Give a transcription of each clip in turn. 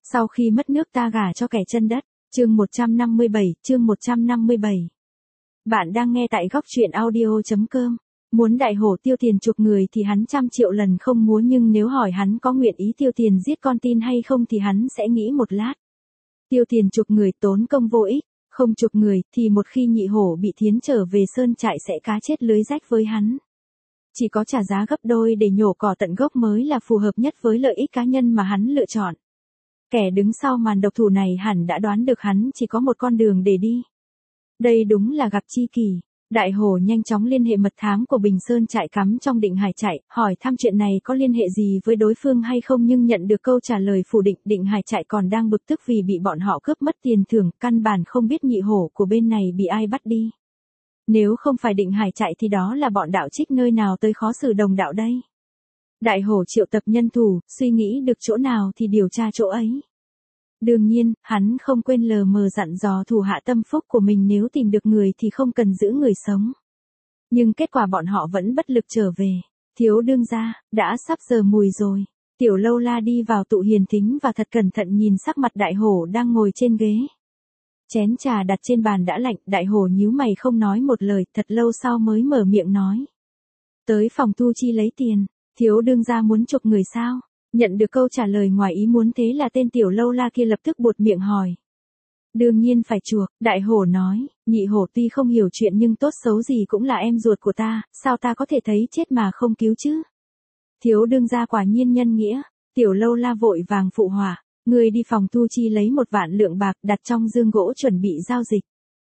Sau khi mất nước ta gả cho kẻ chân đất. Chương 157. Bạn đang nghe tại góc truyện audio.com. Muốn đại hổ tiêu tiền chuộc người thì hắn 100 triệu lần không muốn, nhưng nếu hỏi hắn có nguyện ý tiêu tiền giết con tin hay không thì hắn sẽ nghĩ một lát. Tiêu tiền chuộc người tốn công vô ích, không chuộc người thì một khi nhị hổ bị thiến trở về sơn trại sẽ cá chết lưới rách với hắn. Chỉ có trả giá gấp đôi để nhổ cỏ tận gốc mới là phù hợp nhất với lợi ích cá nhân mà hắn lựa chọn. Kẻ đứng sau màn độc thủ này hẳn đã đoán được hắn chỉ có một con đường để đi. Đây đúng là gặp chi kỷ. Đại hổ nhanh chóng liên hệ mật thám của Bình Sơn trại cắm trong Định Hải trại, hỏi thăm chuyện này có liên hệ gì với đối phương hay không, nhưng nhận được câu trả lời phủ định. Định Hải trại còn đang bực tức vì bị bọn họ cướp mất tiền thưởng, căn bản không biết nhị hổ của bên này bị ai bắt đi. Nếu không phải Định Hải trại thì đó là bọn đạo trích nơi nào tới khó xử đồng đạo đây. Đại hổ triệu tập nhân thủ, suy nghĩ được chỗ nào thì điều tra chỗ ấy. Đương nhiên, hắn không quên lờ mờ dặn dò thủ hạ tâm phúc của mình nếu tìm được người thì không cần giữ người sống. Nhưng kết quả bọn họ vẫn bất lực trở về. Thiếu đương gia, đã sắp giờ mùi rồi. Tiểu Lâu La đi vào tụ hiền thính và thật cẩn thận nhìn sắc mặt đại hổ đang ngồi trên ghế. Chén trà đặt trên bàn đã lạnh, đại hổ nhíu mày không nói một lời, thật lâu sau mới mở miệng nói. Tới phòng thu chi lấy tiền, thiếu đương gia muốn chuộc người sao? Nhận được câu trả lời ngoài ý muốn thế là tên Tiểu Lâu La kia lập tức buột miệng hỏi. Đương nhiên phải chuộc, đại hổ nói, nhị hổ tuy không hiểu chuyện nhưng tốt xấu gì cũng là em ruột của ta, sao ta có thể thấy chết mà không cứu chứ? Thiếu đương gia quả nhiên nhân nghĩa, Tiểu Lâu La vội vàng phụ họa, người đi phòng thu chi lấy 1 vạn lượng bạc đặt trong dương gỗ chuẩn bị giao dịch.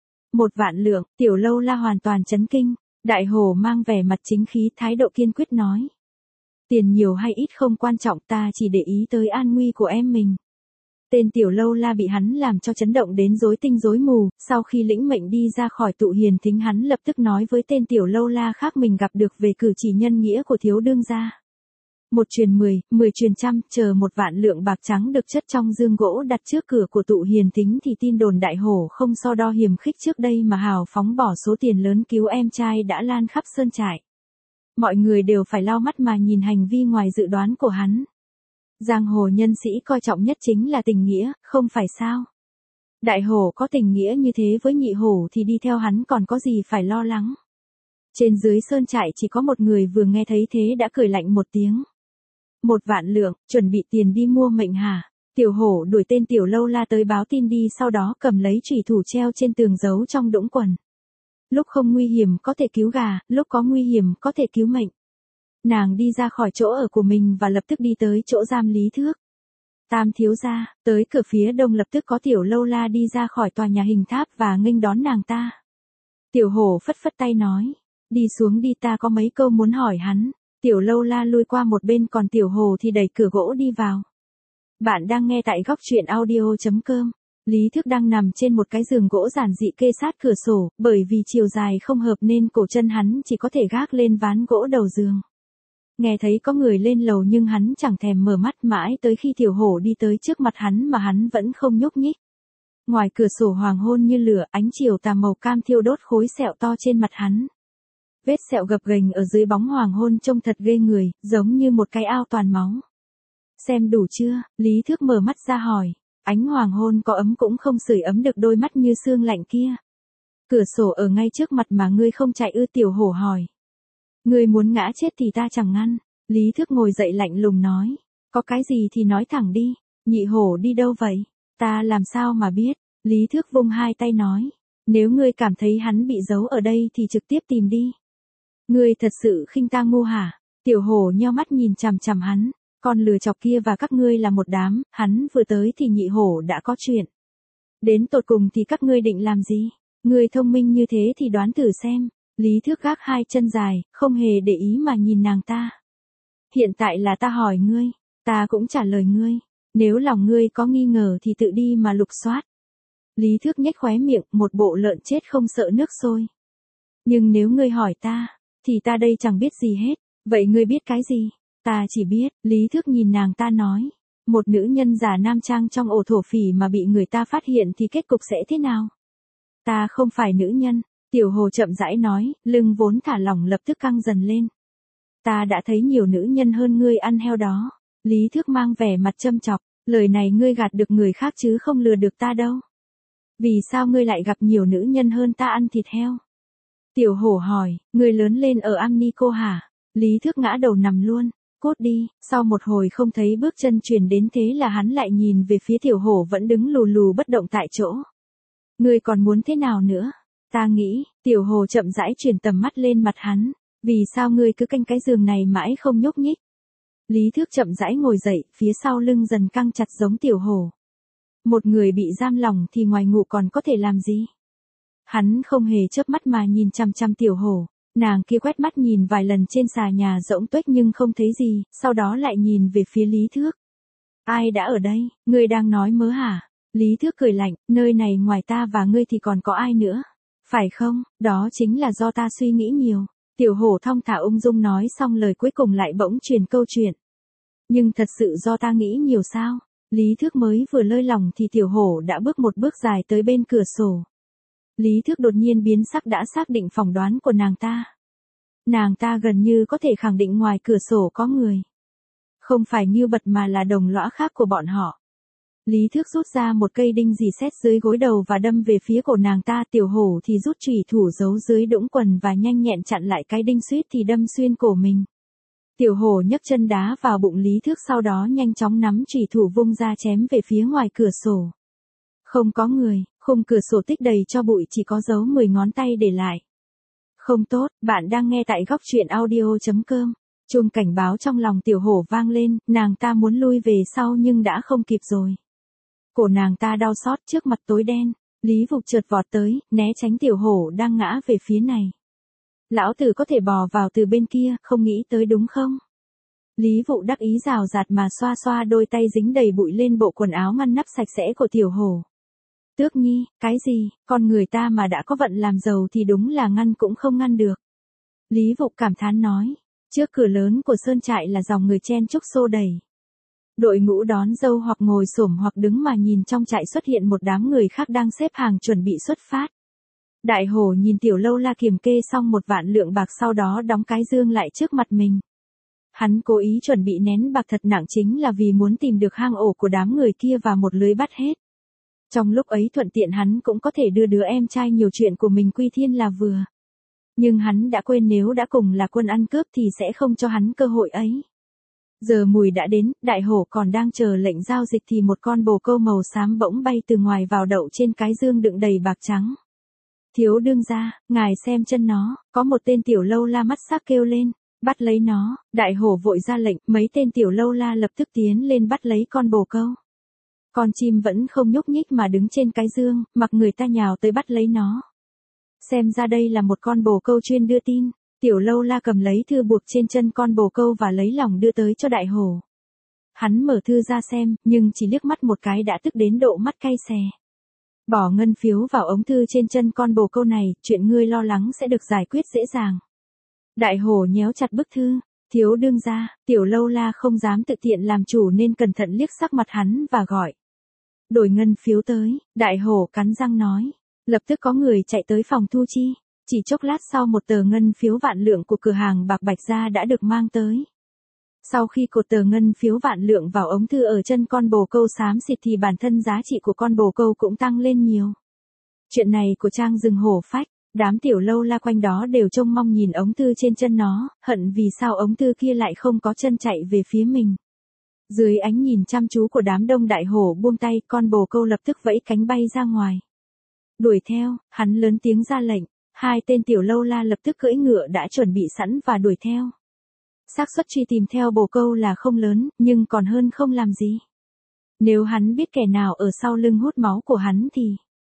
1 vạn lượng, Tiểu Lâu La hoàn toàn chấn kinh, đại hổ mang vẻ mặt chính khí thái độ kiên quyết nói. Tiền nhiều hay ít không quan trọng, ta chỉ để ý tới an nguy của em mình. Tên Tiểu Lâu La bị hắn làm cho chấn động đến rối tinh rối mù, sau khi lĩnh mệnh đi ra khỏi tụ hiền thính hắn lập tức nói với tên Tiểu Lâu La khác mình gặp được về cử chỉ nhân nghĩa của thiếu đương gia. 1 truyền 10, 10 truyền trăm, chờ 1 vạn lượng bạc trắng được chất trong dương gỗ đặt trước cửa của tụ hiền thính thì tin đồn đại hổ không so đo hiềm khích trước đây mà hào phóng bỏ số tiền lớn cứu em trai đã lan khắp sơn trại. Mọi người đều phải lau mắt mà nhìn hành vi ngoài dự đoán của hắn. Giang hồ nhân sĩ coi trọng nhất chính là tình nghĩa, không phải sao? Đại hổ có tình nghĩa như thế với nhị hổ thì đi theo hắn còn có gì phải lo lắng. Trên dưới sơn trại chỉ có một người vừa nghe thấy thế đã cười lạnh một tiếng. 1 vạn lượng, chuẩn bị tiền đi mua mệnh hả? Tiểu hổ đuổi tên Tiểu Lâu La tới báo tin đi, sau đó cầm lấy chủy thủ treo trên tường giấu trong đũng quần. Lúc không nguy hiểm có thể cứu gà, lúc có nguy hiểm có thể cứu mệnh. Nàng đi ra khỏi chỗ ở của mình và lập tức đi tới chỗ giam Lý Thước. Tam thiếu gia, tới cửa phía đông lập tức có Tiểu Lâu La đi ra khỏi tòa nhà hình tháp và nghênh đón nàng ta. Tiểu hổ phất phất tay nói, đi xuống đi, ta có mấy câu muốn hỏi hắn. Tiểu Lâu La lui qua một bên còn tiểu hổ thì đẩy cửa gỗ đi vào. Bạn đang nghe tại góc truyện audio.com. Lý Thức đang nằm trên một cái giường gỗ giản dị kê sát cửa sổ, bởi vì chiều dài không hợp nên cổ chân hắn chỉ có thể gác lên ván gỗ đầu giường. Nghe thấy có người lên lầu nhưng hắn chẳng thèm mở mắt mãi tới khi tiểu hổ đi tới trước mặt hắn mà hắn vẫn không nhúc nhích. Ngoài cửa sổ hoàng hôn như lửa, ánh chiều tà màu cam thiêu đốt khối sẹo to trên mặt hắn. Vết sẹo gập ghềnh ở dưới bóng hoàng hôn trông thật ghê người, giống như một cái ao toàn máu. Xem đủ chưa? Lý Thước mở mắt ra hỏi. Ánh hoàng hôn có ấm cũng không sưởi ấm được đôi mắt như xương lạnh kia. Cửa sổ ở ngay trước mặt mà ngươi không chạy ư? Tiểu hổ hỏi. Ngươi muốn ngã chết thì ta chẳng ngăn. Lý Thước ngồi dậy lạnh lùng nói. Có cái gì thì nói thẳng đi. Nhị hổ đi đâu vậy? Ta làm sao mà biết? Lý Thước vung hai tay nói. Nếu ngươi cảm thấy hắn bị giấu ở đây thì trực tiếp tìm đi. Ngươi thật sự khinh ta ngu hả? Tiểu hổ nheo mắt nhìn chằm chằm hắn. Con lừa chọc kia và các ngươi là một đám, hắn vừa tới thì nhị hổ đã có chuyện. Đến tột cùng thì các ngươi định làm gì? Ngươi thông minh như thế thì đoán thử xem. Lý Thước gác hai chân dài, không hề để ý mà nhìn nàng ta. Hiện tại là ta hỏi ngươi, ta cũng trả lời ngươi. Nếu lòng ngươi có nghi ngờ thì tự đi mà lục soát. Lý Thước nhếch khóe miệng, một bộ lợn chết không sợ nước sôi. Nhưng nếu ngươi hỏi ta, thì ta đây chẳng biết gì hết. Vậy ngươi biết cái gì? Ta chỉ biết, Lý Thước nhìn nàng ta nói. Một nữ nhân giả nam trang trong ổ thổ phỉ mà bị người ta phát hiện thì kết cục sẽ thế nào? Ta không phải nữ nhân, tiểu hồ chậm rãi nói, lưng vốn thả lỏng lập tức căng dần lên. Ta đã thấy nhiều nữ nhân hơn ngươi ăn heo đó. Lý Thước mang vẻ mặt châm chọc, Lời này ngươi gạt được người khác chứ không lừa được ta đâu. Vì sao ngươi lại gặp nhiều nữ nhân hơn ta ăn thịt heo? Tiểu hổ hỏi, ngươi lớn lên ở Amnico hả? Lý Thước ngã đầu nằm luôn, cốt đi, sau một hồi không thấy bước chân truyền đến thế là hắn lại nhìn về phía tiểu hổ vẫn đứng lù lù bất động tại chỗ. Ngươi còn muốn thế nào nữa? Ta nghĩ, tiểu hồ chậm rãi chuyển tầm mắt lên mặt hắn, vì sao ngươi cứ canh cái giường này mãi không nhúc nhích? Lý Thước chậm rãi ngồi dậy, phía sau lưng dần căng chặt giống tiểu hổ. Một người bị giam lòng thì ngoài ngủ còn có thể làm gì? Hắn không hề chớp mắt mà nhìn chằm chằm tiểu hổ, nàng kia quét mắt nhìn vài lần trên xà nhà rỗng tuếch nhưng không thấy gì, sau đó lại nhìn về phía Lý Thước. Ai đã ở đây, ngươi đang nói mớ hả? Lý Thước cười lạnh, nơi này ngoài ta và ngươi thì còn có ai nữa? Phải không, đó chính là do ta suy nghĩ nhiều. Tiểu hổ thong thả ung dung nói xong lời cuối cùng lại bỗng truyền câu chuyện. Nhưng thật sự do ta nghĩ nhiều sao? Lý Thước mới vừa lơi lòng thì tiểu hổ đã bước một bước dài tới bên cửa sổ. Lý Thước đột nhiên biến sắc đã xác định phỏng đoán của nàng ta. Nàng ta gần như có thể khẳng định ngoài cửa sổ có người. Không phải Ngưu Bật mà là đồng lõa khác của bọn họ. Lý Thước rút ra một cây đinh dì xét dưới gối đầu và đâm về phía cổ nàng ta. Tiểu hổ thì rút chủy thủ giấu dưới đũng quần và nhanh nhẹn chặn lại cái đinh suýt thì đâm xuyên cổ mình. Tiểu hổ nhấc chân đá vào bụng Lý Thước sau đó nhanh chóng nắm chủy thủ vung ra chém về phía ngoài cửa sổ. Không có người, khung cửa sổ tích đầy cho bụi chỉ có dấu 10 ngón tay để lại. Không tốt, bạn đang nghe tại góc truyện audio.com. Chuông cảnh báo trong lòng tiểu hổ vang lên, nàng ta muốn lui về sau nhưng đã không kịp rồi. Cổ nàng ta đau xót trước mặt tối đen, Lý Vục chợt vọt tới, né tránh tiểu hổ đang ngã về phía này. Lão tử có thể bò vào từ bên kia, không nghĩ tới đúng không? Lý Vụ đắc ý rào rạt mà xoa xoa đôi tay dính đầy bụi lên bộ quần áo ngăn nắp sạch sẽ của tiểu hổ. Tước Nhi, cái gì, con người ta mà đã có vận làm giàu thì đúng là ngăn cũng không ngăn được. Lý Vụ cảm thán nói, trước cửa lớn của sơn trại là dòng người chen chúc xô đẩy. Đội ngũ đón dâu hoặc ngồi xổm hoặc đứng mà nhìn trong trại xuất hiện một đám người khác đang xếp hàng chuẩn bị xuất phát. Đại hổ nhìn tiểu lâu la kiểm kê xong 1 vạn lượng bạc sau đó đóng cái dương lại trước mặt mình. Hắn cố ý chuẩn bị nén bạc thật nặng chính là vì muốn tìm được hang ổ của đám người kia và một lưới bắt hết. Trong lúc ấy thuận tiện hắn cũng có thể đưa đứa em trai nhiều chuyện của mình quy thiên là vừa. Nhưng hắn đã quên nếu đã cùng là quân ăn cướp thì sẽ không cho hắn cơ hội ấy. Giờ mùi đã đến, đại hổ còn đang chờ lệnh giao dịch thì một con bồ câu màu xám bỗng bay từ ngoài vào đậu trên cái dương đựng đầy bạc trắng. Thiếu đương gia, ngài xem chân nó, có một tên tiểu lâu la mắt sắc kêu lên, bắt lấy nó. Đại hổ vội ra lệnh, mấy tên tiểu lâu la lập tức tiến lên bắt lấy con bồ câu. Con chim vẫn không nhúc nhích mà đứng trên cái dương, mặc người ta nhào tới bắt lấy nó. Xem ra đây là một con bồ câu chuyên đưa tin. Tiểu lâu la cầm lấy thư buộc trên chân con bồ câu và lấy lòng đưa tới cho đại hổ. Hắn mở thư ra xem, nhưng chỉ liếc mắt một cái đã tức đến độ mắt cay xè. Bỏ ngân phiếu vào ống thư trên chân con bồ câu này, chuyện ngươi lo lắng sẽ được giải quyết dễ dàng. Đại hổ nhéo chặt bức thư, thiếu đương gia, tiểu lâu la không dám tự tiện làm chủ nên cẩn thận liếc sắc mặt hắn và gọi. Đổi ngân phiếu tới, đại hổ cắn răng nói. Lập tức có người chạy tới phòng thu chi. Chỉ chốc lát sau một tờ ngân phiếu vạn lượng của cửa hàng bạc Bạch Gia đã được mang tới. Sau khi cột tờ ngân phiếu vạn lượng vào ống thư ở chân con bồ câu xám xịt thì bản thân giá trị của con bồ câu cũng tăng lên nhiều. Chuyện này của Trang rừng hổ phách, đám tiểu lâu la quanh đó đều trông mong nhìn ống thư trên chân nó, hận vì sao ống thư kia lại không có chân chạy về phía mình. Dưới ánh nhìn chăm chú của đám đông đại hổ buông tay, con bồ câu lập tức vẫy cánh bay ra ngoài. Đuổi theo, hắn lớn tiếng ra lệnh. 2 tên tiểu lâu la lập tức cưỡi ngựa đã chuẩn bị sẵn và đuổi theo. Xác suất truy tìm theo bồ câu là không lớn, nhưng còn hơn không làm gì. Nếu hắn biết kẻ nào ở sau lưng hút máu của hắn thì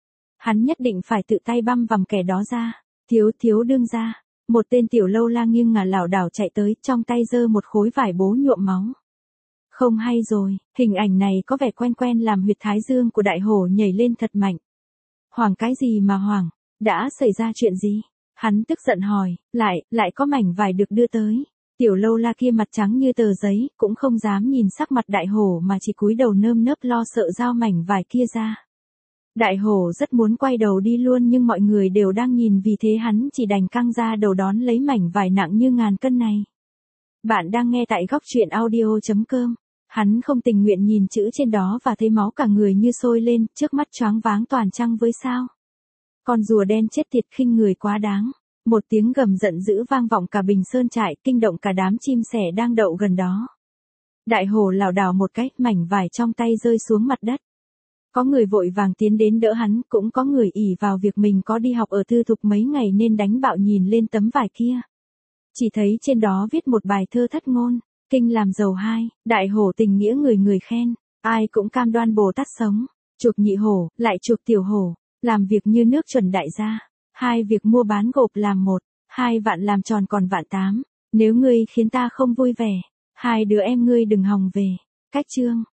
hắn nhất định phải tự tay băm vằm kẻ đó ra. Thiếu đương gia, một tên tiểu lâu la nghiêng ngả lảo đảo chạy tới, trong tay giơ một khối vải bố nhuộm máu. Không hay rồi, hình ảnh này có vẻ quen quen làm huyệt thái dương của đại hổ nhảy lên thật mạnh. Hoảng cái gì mà hoảng? Đã xảy ra chuyện gì? Hắn tức giận hỏi, lại có mảnh vải được đưa tới. Tiểu lâu la kia mặt trắng như tờ giấy, cũng không dám nhìn sắc mặt đại hổ mà chỉ cúi đầu nơm nớp lo sợ giao mảnh vải kia ra. Đại hổ rất muốn quay đầu đi luôn nhưng mọi người đều đang nhìn vì thế hắn chỉ đành căng ra đầu đón lấy mảnh vải nặng như ngàn cân này. Bạn đang nghe tại góc truyện audio.com. Hắn không tình nguyện nhìn chữ trên đó và thấy máu cả người như sôi lên, trước mắt choáng váng toàn trăng với sao. Con rùa đen chết tiệt khinh người quá đáng. Một tiếng gầm giận dữ vang vọng cả Bình Sơn trại, kinh động cả đám chim sẻ đang đậu gần đó. Đại hổ lảo đảo một cái, mảnh vải trong tay rơi xuống mặt đất. Có người vội vàng tiến đến đỡ hắn, cũng có người ỷ vào việc mình có đi học ở tư thục mấy ngày nên đánh bạo nhìn lên tấm vải kia. Chỉ thấy trên đó viết một bài thơ thất ngôn, kinh làm giàu hai, đại hổ tình nghĩa người người khen, ai cũng cam đoan Bồ Tát sống, chuộc nhị hổ, lại chuộc tiểu hổ, làm việc như nước chuẩn đại gia, hai việc mua bán gộp làm một, 2 vạn làm tròn còn vạn 8, nếu ngươi khiến ta không vui vẻ, 2 đứa em ngươi đừng hòng về. Cách chương